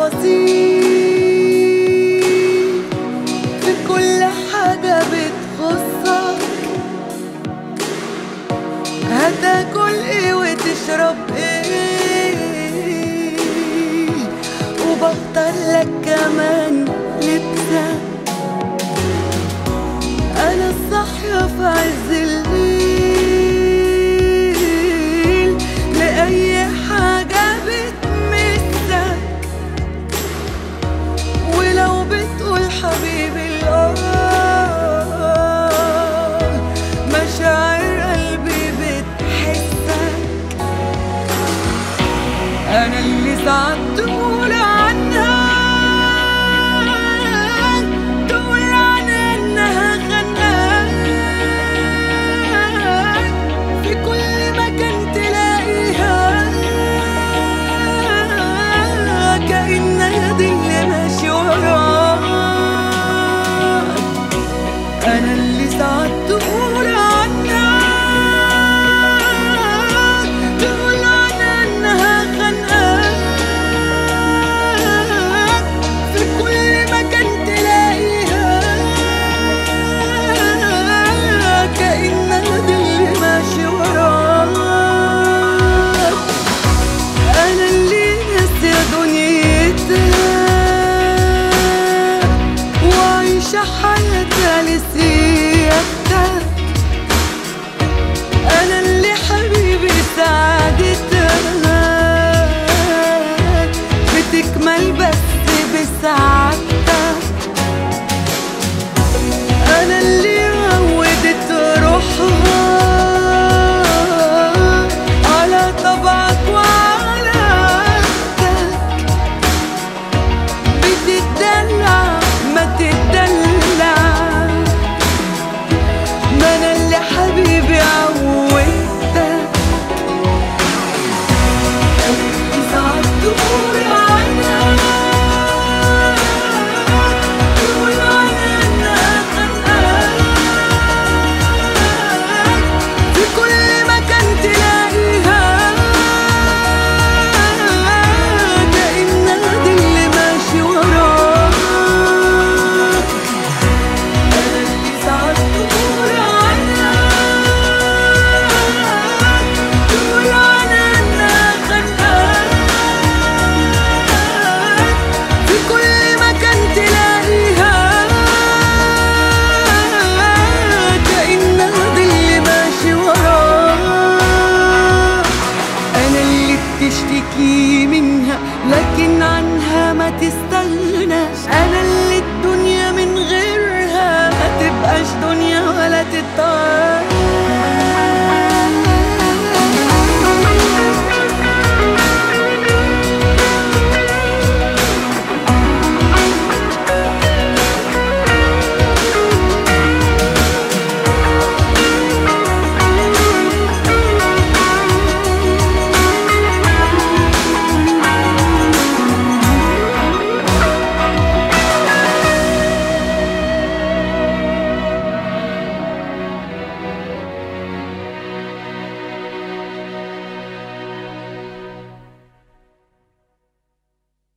التفاصيل في كل حاجة بتخصك. هتاكل ايه وتشرب ايه، وبختار لك كمان لبسك. انا الصاحية في عز الليل لأي حاجة بتمسك. ولو بتقول حبيبي مشاعر قلبي بتحسك. انا اللي ساعات تقول عنها انها خانقاك، في كل مكان تلاقيها كأنها دي اللي ماشي وراك. انا اللي ساعات تقول عنها انها خانقاك، في كل مكان تلاقيها كأنها دي اللي ماشي وراك. انا اللي ناسية دنيتها وعايشة حياتها لسيادتك. انا اللي حبيبي ساعات